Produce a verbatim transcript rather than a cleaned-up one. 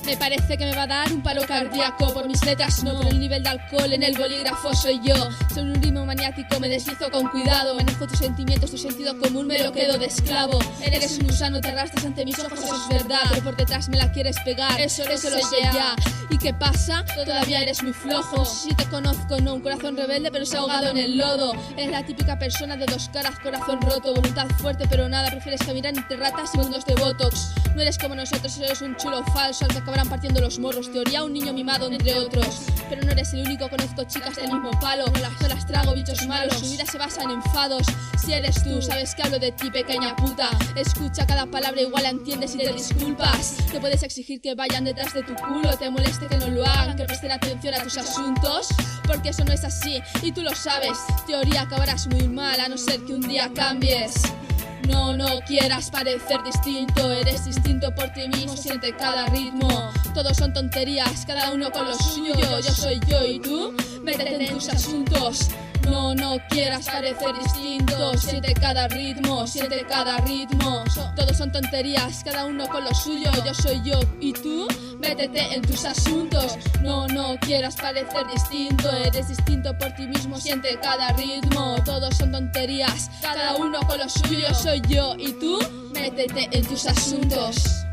Me parece que me va a dar un paro cardíaco. Por mis letras no, por el nivel de alcohol en el bolígrafo soy yo. Soy un ritmo maniático, me deslizo con cuidado. Manejo tus sentimientos, tu sentido común me lo quedo de esclavo. Eres un gusano, te arrastras ante mis ojos, eso es verdad. Pero por detrás me la quieres pegar, eso, eso lo sé ya. ¿Y qué pasa? Todavía eres muy flojo. No sé si te conozco, no, un corazón rebelde pero se ha ahogado en el lodo. Eres la típica persona de dos caras, corazón roto. Voluntad fuerte pero nada, prefieres caminar entre ratas y mundos de botox. No eres como nosotros, eres un chulo falso al que acabarán partiendo los morros. Teoría, un niño mimado entre otros. Pero no eres el único, conozco chicas del mismo palo. No las, no las trago, bichos malos, su vida se basa en enfados. Si eres tú, sabes que hablo de ti, pequeña puta. Escucha cada palabra, igual la entiendes y te disculpas. Te puedes exigir que vayan detrás de tu culo, te moleste que no lo hagan, que presten atención a tus asuntos, porque eso no es así y tú lo sabes. Teoría, acabarás muy mal a no ser que un día cambies. No, no quieras parecer distinto, eres distinto por ti mismo, siente cada ritmo. Todos son tonterías, cada uno con lo suyo. Yo soy yo y tú, métete en tus asuntos. No, no quieras parecer distinto, siente cada ritmo, siente cada ritmo. Todos son tonterías, cada uno con lo suyo. Yo soy yo y tú, métete en tus asuntos. No, no quieras parecer distinto, eres distinto por ti mismo, siente cada ritmo. Todos son tonterías, cada uno con lo suyo. Soy yo y tú, métete en tus asuntos.